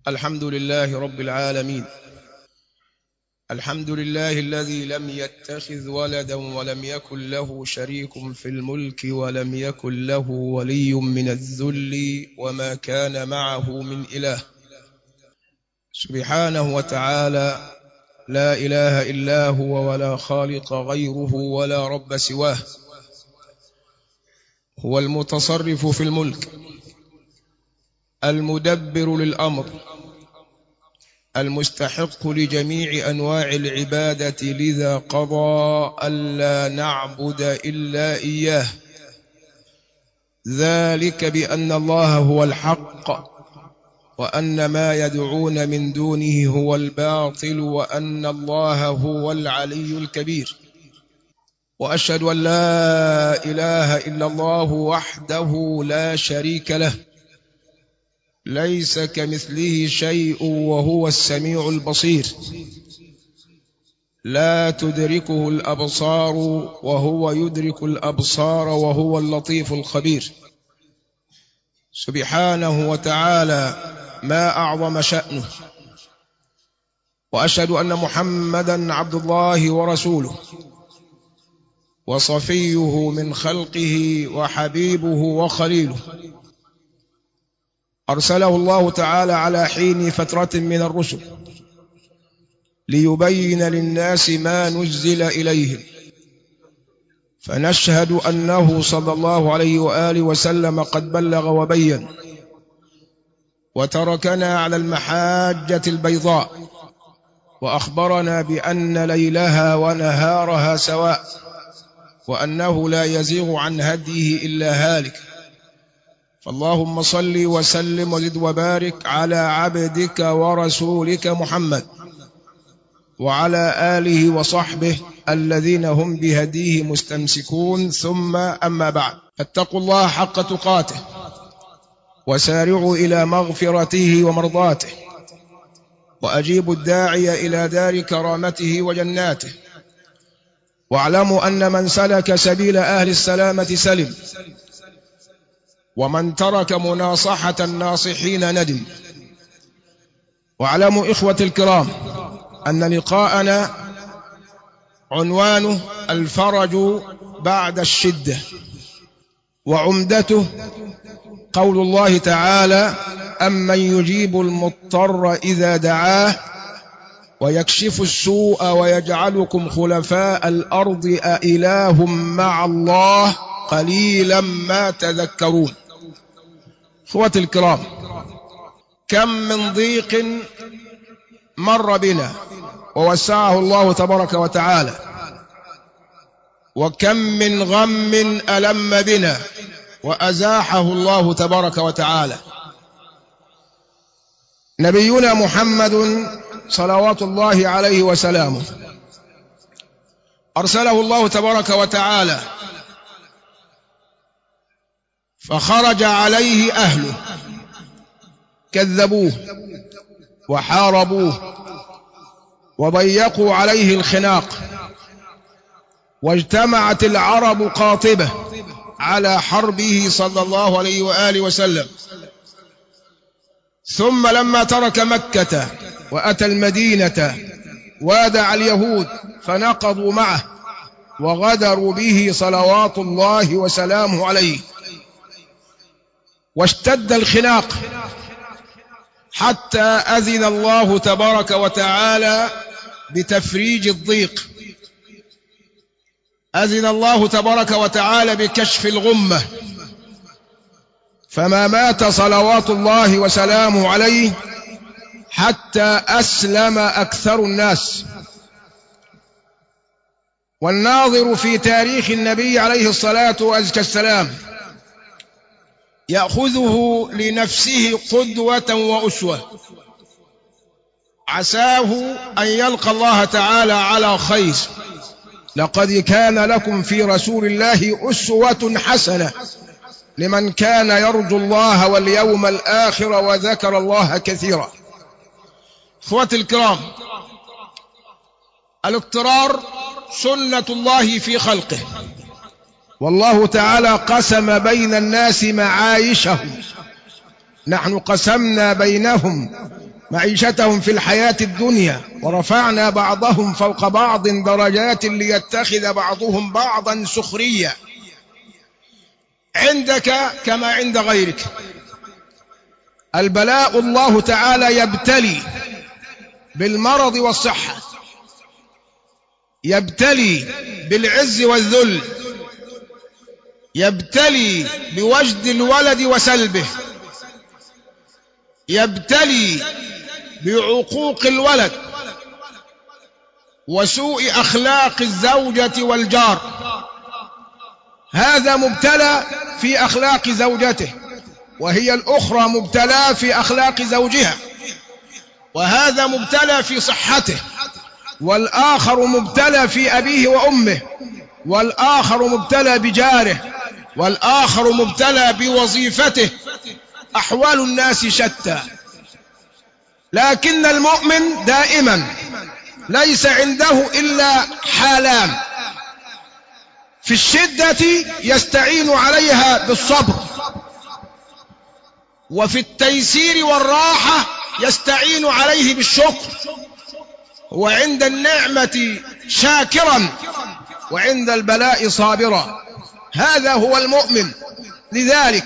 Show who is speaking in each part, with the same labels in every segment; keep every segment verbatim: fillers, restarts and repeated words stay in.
Speaker 1: الحمد لله رب العالمين. الحمد لله الذي لم يتخذ ولدا ولم يكن له شريك في الملك ولم يكن له ولي من الذل وما كان معه من إله، سبحانه وتعالى لا إله إلا هو ولا خالق غيره ولا رب سواه. هو المتصرف في الملك، المدبر للأمر، المستحق لجميع أنواع العبادة، لذا قضى ألا نعبد إلا إياه، ذلك بأن الله هو الحق وأن ما يدعون من دونه هو الباطل وأن الله هو العلي الكبير. وأشهد أن لا إله إلا الله وحده لا شريك له، ليس كمثله شيء وهو السميع البصير، لا تدركه الأبصار وهو يدرك الأبصار وهو اللطيف الخبير. سبحانه وتعالى ما أعظم شأنه. وأشهد أن محمدا عبد الله ورسوله وصفيه من خلقه وحبيبه وخليله، أرسله الله تعالى على حين فترة من الرسل ليبين للناس ما نزل إليهم، فنشهد أنه صلى الله عليه وآله وسلم قد بلغ وبين وتركنا على المحاجة البيضاء، وأخبرنا بأن ليلها ونهارها سواء، وأنه لا يزيغ عن هديه إلا هالك. فاللهم صل وسلم وزد وبارك على عبدك ورسولك محمد وعلى آله وصحبه الذين هم بهديه مستمسكون، ثم أما بعد، فاتقوا الله حق تقاته وسارعوا إلى مغفرته ومرضاته، وأجيبوا الداعي إلى دار كرامته وجناته، واعلموا أن من سلك سبيل أهل السلامة سلم، ومن ترك مناصحة الناصحين ندم. واعلموا إخوة الكرام أن لقاءنا عنوانه الفرج بعد الشدة، وعمدته قول الله تعالى: أمن يجيب المضطر إذا دعاه ويكشف السوء ويجعلكم خلفاء الأرض أإله مع الله قليلا ما تذكرون. إخوة الكرام، كم من ضيق مر بنا ووسعه الله تبارك وتعالى، وكم من غم ألم بنا وأزاحه الله تبارك وتعالى. نبينا محمد صلوات الله عليه وسلامه أرسله الله تبارك وتعالى، فخرج عليه أهله، كذبوه وحاربوه وضيقوا عليه الخناق، واجتمعت العرب قاطبة على حربه صلى الله عليه وآله وسلم. ثم لما ترك مكة وأتى المدينة وادع اليهود فنقضوا معه وغدروا به صلوات الله وسلامه عليه، واشتد الخناق حتى أذن الله تبارك وتعالى بتفريج الضيق، أذن الله تبارك وتعالى بكشف الغمة، فما مات صلوات الله وسلامه عليه حتى أسلم أكثر الناس. والناظر في تاريخ النبي عليه الصلاة والسلام يأخذه لنفسه قدوة وأسوة، عساه أن يلقى الله تعالى على خير. لقد كان لكم في رسول الله أسوة حسنة لمن كان يرجو الله واليوم الآخر وذكر الله كثيرا. إخوة الكرام، الاضطرار سنة الله في خلقه، والله تعالى قسم بين الناس معايشهم. نحن قسمنا بينهم معيشتهم في الحياة الدنيا، ورفعنا بعضهم فوق بعض درجات ليتخذ بعضهم بعضا سخريا عندك كما عند غيرك. البلاء الله تعالى يبتلي بالمرض والصحة، يبتلي بالعز والذل، يبتلي بوجد الولد وسلبه، يبتلي بعقوق الولد وسوء أخلاق الزوجة والجار. هذا مبتلى في أخلاق زوجته، وهي الأخرى مبتلى في أخلاق زوجها، وهذا مبتلى في صحته، والآخر مبتلى في أبيه وأمه، والآخر مبتلى بجاره، والآخر مبتلى بوظيفته. أحوال الناس شتى، لكن المؤمن دائما ليس عنده إلا حالان: في الشدة يستعين عليها بالصبر، وفي التيسير والراحة يستعين عليه بالشكر، وعند النعمة شاكرا، وعند البلاء صابرا. هذا هو المؤمن. لذلك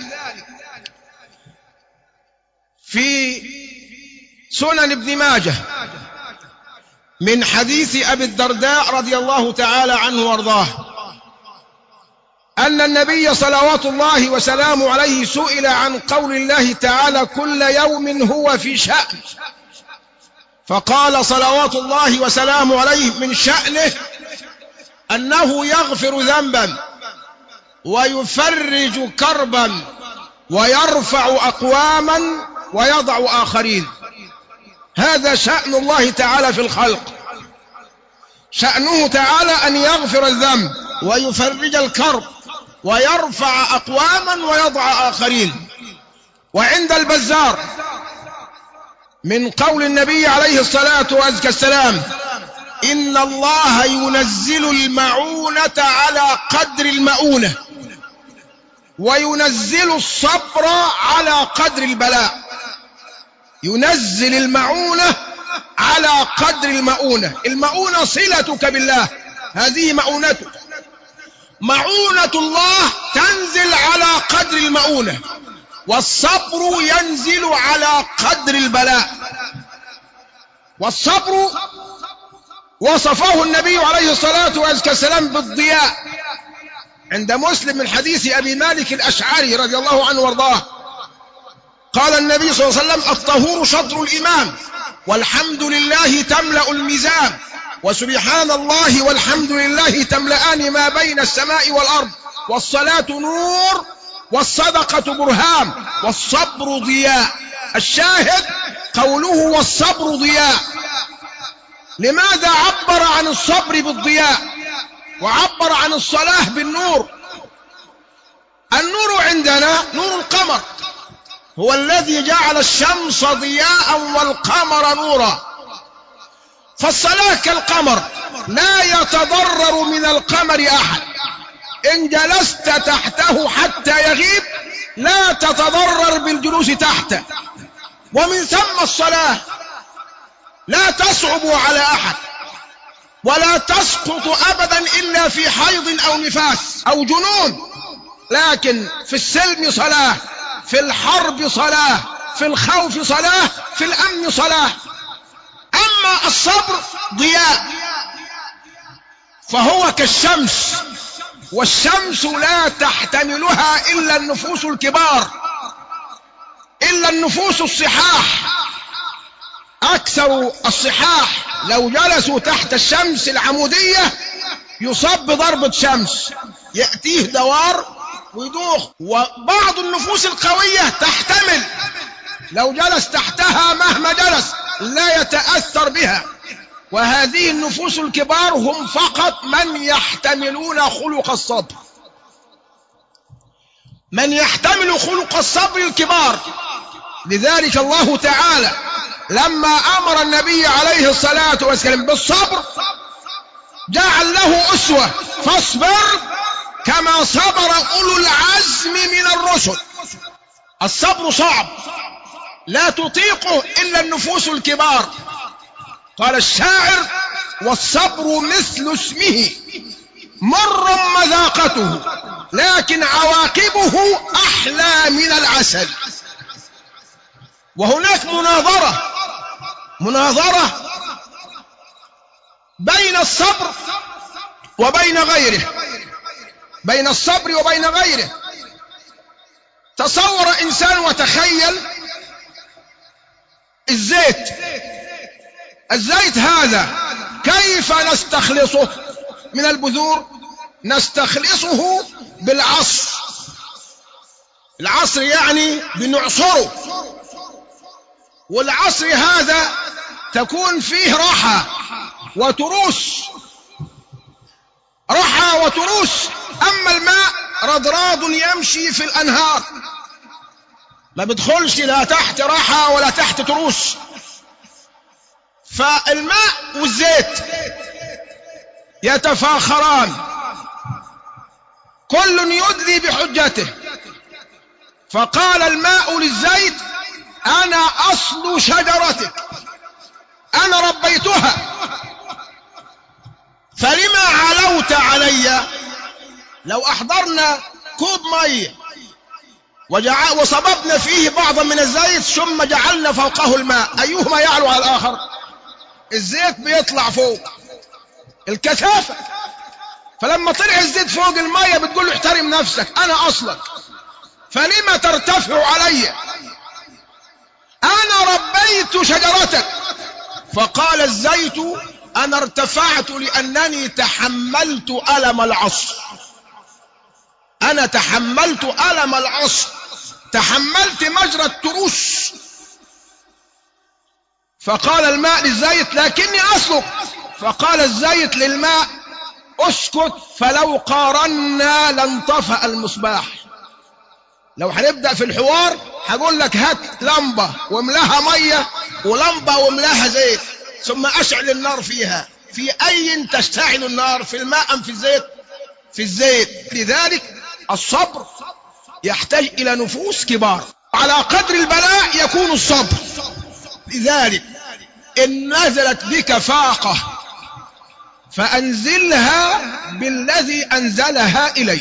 Speaker 1: في سنن ابن ماجه من حديث أبي الدرداء رضي الله تعالى عنه وارضاه أن النبي صلوات الله وسلامه عليه سئل عن قول الله تعالى: كل يوم هو في شأن، فقال صلوات الله وسلامه عليه: من شأنه أنه يغفر ذنبا ويفرج كربا ويرفع أقواما ويضع آخرين. هذا شأن الله تعالى في الخلق. شأنه تعالى أن يغفر الذنب ويفرج الكرب ويرفع أقواما ويضع آخرين. وعند البزار من قول النبي عليه الصلاة والسلام: إن الله ينزل المعونة على قدر المؤونة، وينزل الصبر على قدر البلاء. ينزل المعونة على قدر المؤونة. المؤونة صلتك بالله، هذه مؤونتك. معونة الله تنزل على قدر المؤونة، والصبر ينزل على قدر البلاء. والصبر وصفه النبي عليه الصلاة والسلام بالضياء عند مسلم من حديث أبي مالك الأشعري رضي الله عنه وارضاه قال النبي صلى الله عليه وسلم: الطهور شطر الإيمان، والحمد لله تملأ الميزان، وسبحان الله والحمد لله تملأان ما بين السماء والأرض، والصلاة نور، والصدقة برهان، والصبر ضياء. الشاهد قوله والصبر ضياء. لماذا عبر عن الصبر بالضياء وعبر عن الصلاة بالنور؟ النور عندنا نور القمر، هو الذي جعل الشمس ضياء والقمر نورا. فالصلاة كالقمر، لا يتضرر من القمر أحد. إن جلست تحته حتى يغيب لا تتضرر بالجلوس تحته. ومن ثم الصلاة لا تصعب على أحد، ولا تسقط أبدا إلا في حيض أو نفاس أو جنون. لكن في السلم صلاة، في الحرب صلاة، في الخوف صلاة، في الأمن صلاة. أما الصبر ضياء، فهو كالشمس، والشمس لا تحتملها إلا النفوس الكبار، إلا النفوس الصحاح. أكثر الصحاح لو جلسوا تحت الشمس العمودية يصاب بضربة شمس، يأتيه دوار ويدوخ. وبعض النفوس القوية تحتمل، لو جلس تحتها مهما جلس لا يتأثر بها. وهذه النفوس الكبار هم فقط من يحتملون خلق الصبر، من يحتمل خلق الصبر الكبار. لذلك الله تعالى لما أمر النبي عليه الصلاة والسلام بالصبر جعل له أسوة: فاصبر كما صبر أولو العزم من الرسل. الصبر صعب، لا تطيقه إلا النفوس الكبار. قال الشاعر: والصبر مثل اسمه مر مذاقته لكن عواقبه أحلى من العسل. وهناك مناظرة مناظرة بين الصبر وبين غيره، بين الصبر وبين غيره. تصور إنسان وتخيل الزيت الزيت هذا كيف نستخلصه من البذور؟ نستخلصه بالعصر. العصر يعني بنعصره، والعصر هذا تكون فيه رحى وتروس، رحى وتروس. أما الماء رضراض يمشي في الأنهار، ما بيدخلش لا تحت رحى ولا تحت تروس. فالماء والزيت يتفاخران، كل يدلي بحجته. فقال الماء للزيت: أنا أصل شجرتك، أنا ربيتها، فلما علوت علي؟ لو أحضرنا كوب مية وصببنا فيه بعضا من الزيت ثم جعلنا فوقه الماء، أيهما يعلو على الآخر؟ الزيت بيطلع فوق الكثافة. فلما طلع الزيت فوق المية بتقول له: احترم نفسك، أنا أصلك، فلما ترتفع علي؟ أنا ربيت شجرتك. فقال الزيت: أنا ارتفعت لأنني تحملت ألم العصر، أنا تحملت ألم العصر، تحملت مجرى التروس. فقال الماء للزيت: لكني أصلك. فقال الزيت للماء: اسكت، فلو قارنا لانطفأ المصباح. لو هنبدأ في الحوار هقول لك: هات لمبة واملاها مية ولمبة واملاها زيت ثم أشعل النار فيها. في أي تشتعل النار، في الماء أم في الزيت؟ في الزيت. لذلك الصبر يحتاج إلى نفوس كبار، على قدر البلاء يكون الصبر. لذلك إن نزلت بك فاقة فأنزلها بالذي أنزلها إليك.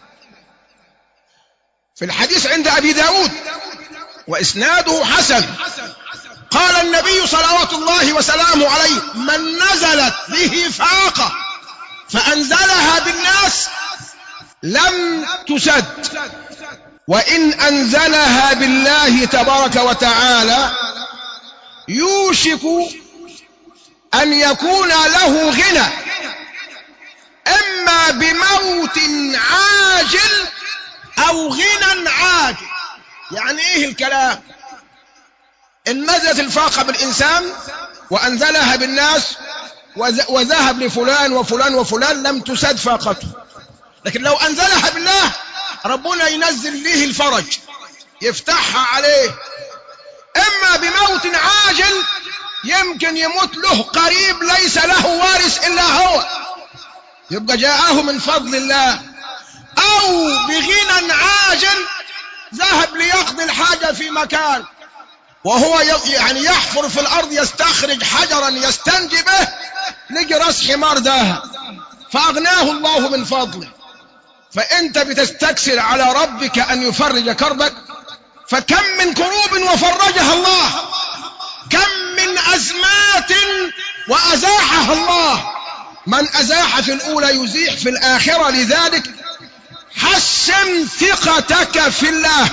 Speaker 1: في الحديث عند أبي داود وإسناده حسن، قال النبي صلوات الله وسلامه عليه: من نزلت به فاقة فأنزلها بالناس لم تسد، وإن أنزلها بالله تبارك وتعالى يوشك أن يكون له غنى، إما بموت عاجل أو غنى عاجل. يعني إيه الكلام؟ إن نزلت الفاقة بالإنسان وأنزلها بالناس وذهب لفلان وفلان وفلان لم تسد فاقته، لكن لو أنزلها بالله ربنا ينزل له الفرج يفتحها عليه. إما بموت عاجل، يمكن يموت له قريب ليس له وارث إلا هو، يبقى جاءه من فضل الله، أو بغنى عاجل، ذهب ليقضي الحاجة في مكان وهو يعني يحفر في الأرض يستخرج حجرا يستنجي به، لقي راس حمار ذهب فأغناه الله من فضله. فأنت بتستكسر على ربك أن يفرج كربك، فكم من كروب وفرجها الله، كم من أزمات وأزاحها الله. من أزاح في الأولى يزيح في الآخرة. لذلك حسن ثقتك في الله،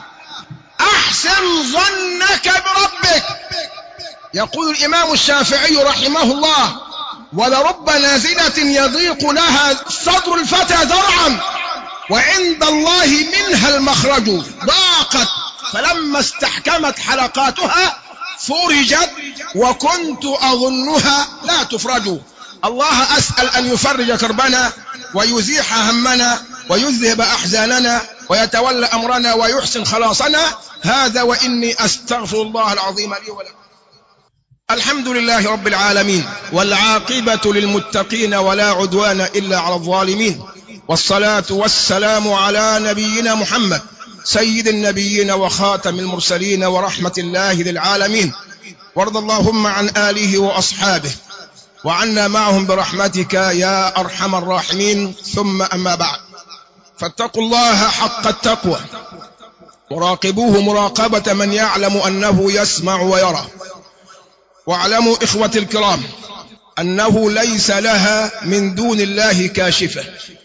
Speaker 1: أحسن ظنك بربك. يقول الإمام الشافعي رحمه الله: ولرب نازلة يضيق لها صدر الفتى ذرعا وعند الله منها المخرج، ضاقت فلما استحكمت حلقاتها فرجت وكنت أظنها لا تفرج. الله أسأل أن يفرج كربنا ويزيح همنا ويذهب أحزاننا ويتولى أمرنا ويحسن خلاصنا. هذا وإني أستغفر الله العظيم لي ولكم. الحمد لله رب العالمين، والعاقبة للمتقين ولا عدوان إلا على الظالمين، والصلاة والسلام على نبينا محمد سيد النبيين وخاتم المرسلين ورحمة الله للعالمين، وارض اللهم عن آله وأصحابه وعنا معهم برحمتك يا أرحم الراحمين. ثم أما بعد، فاتقوا الله حق التقوى وراقبوه مراقبة من يعلم أنه يسمع ويرى. واعلموا إخوة الكرام أنه ليس لها من دون الله كاشفة.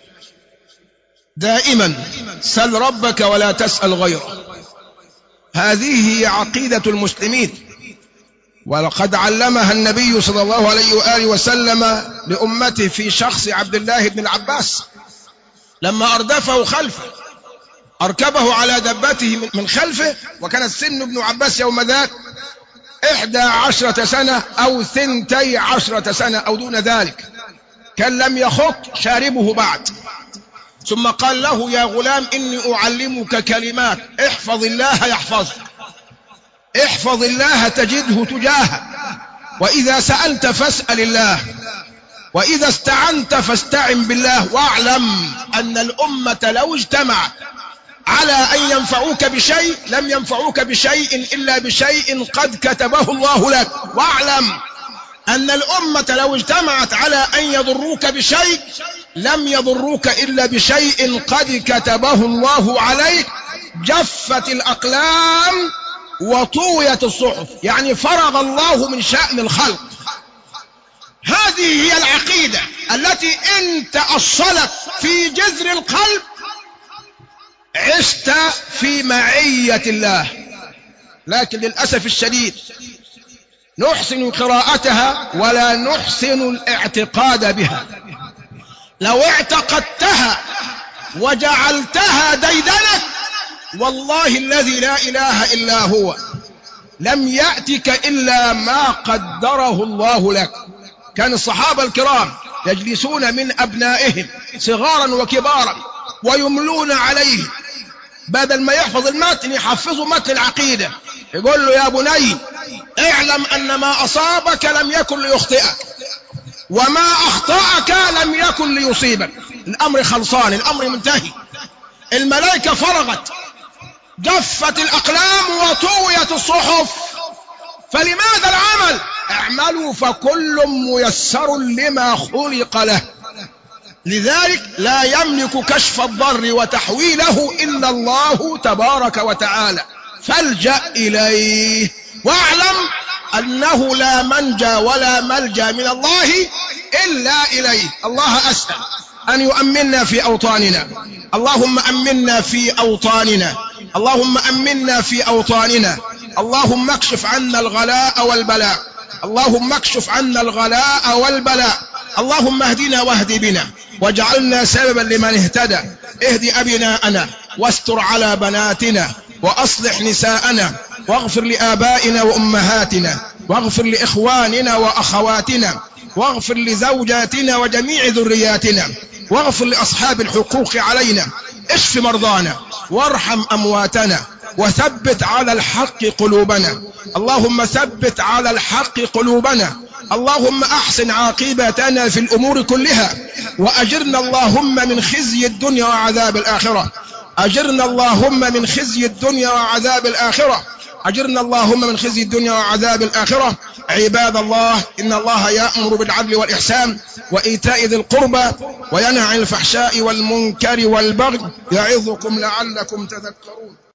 Speaker 1: دائما سل ربك ولا تسأل غيره. هذه هي عقيدة المسلمين، ولقد علمها النبي صلى الله عليه وآله وسلم لأمته في شخص عبد الله بن العباس لما أردفه خلفه، أركبه على دبته من خلفه، وكان سن ابن عباس يوم ذاك إحدى عشرة سنة أو ثنتي عشرة سنة أو دون ذلك، كان لم يخط شاربه بعد. ثم قال له: يا غلام إني أعلمك كلمات، احفظ الله يحفظك، احفظ الله تجده تجاهك، وإذا سألت فاسأل الله، وإذا استعنت فاستعن بالله. واعلم أن الأمة لو اجتمعت على أن ينفعوك بشيء لم ينفعوك بشيء إلا بشيء قد كتبه الله لك. واعلم أن الأمة لو اجتمعت على أن يضروك بشيء لم يضروك إلا بشيء قد كتبه الله عليك. جفت الأقلام وطويت الصحف، يعني فرغ الله من شأن الخلق. هذه هي العقيدة التي إن تأصلت في جذر القلب عشت في معية الله. لكن للأسف الشديد نحسن قراءتها ولا نحسن الاعتقاد بها. لو اعتقدتها وجعلتها ديدنك، والله الذي لا إله إلا هو لم يأتك إلا ما قدره الله لك. كان الصحابة الكرام يجلسون من أبنائهم صغارا وكبارا ويملون عليه، بدل ما يحفظ المتن يحفظوا متن العقيدة. يقول له: يا بني اعلم أن ما أصابك لم يكن ليخطئك، وما أخطأك لم يكن ليصيبك. الأمر خلصان، الأمر منتهي. الملائكة فرغت، جفت الأقلام وطويت الصحف. فلماذا العمل؟ اعملوا فكل ميسر لما خلق له. لذلك لا يملك كشف الضر وتحويله إلا الله تبارك وتعالى، فالجأ إليه. واعلم أنه لا منجى ولا ملجأ من الله إلا إليه. الله أسأل أن يؤمننا في أوطاننا. اللهم أمنا في أوطاننا، اللهم أمنا في أوطاننا. اللهم اكشف عنا الغلاء والبلاء، اللهم اكشف عنا الغلاء والبلاء. اللهم اهدنا واهد بنا واجعلنا سببا لمن اهتدى. اهد أبناءنا واستر على بناتنا وأصلح نساءنا، واغفر لآبائنا وأمهاتنا، واغفر لإخواننا وأخواتنا، واغفر لزوجاتنا وجميع ذرياتنا، واغفر لأصحاب الحقوق علينا. اشف مرضانا وارحم أمواتنا وثبت على الحق قلوبنا. اللهم ثبت على الحق قلوبنا. اللهم أحسن عاقبتنا في الأمور كلها، وأجرنا اللهم من خزي الدنيا وعذاب الآخرة. أجرنا اللهم من خزي الدنيا وعذاب الآخرة. أجرنا اللهم من خزي الدنيا وعذاب الآخرة. عباد الله، إن الله يأمر بالعدل والإحسان وإيتاء ذي القربى وينهى عن الفحشاء والمنكر والبغي، يعظكم لعلكم تذكرون.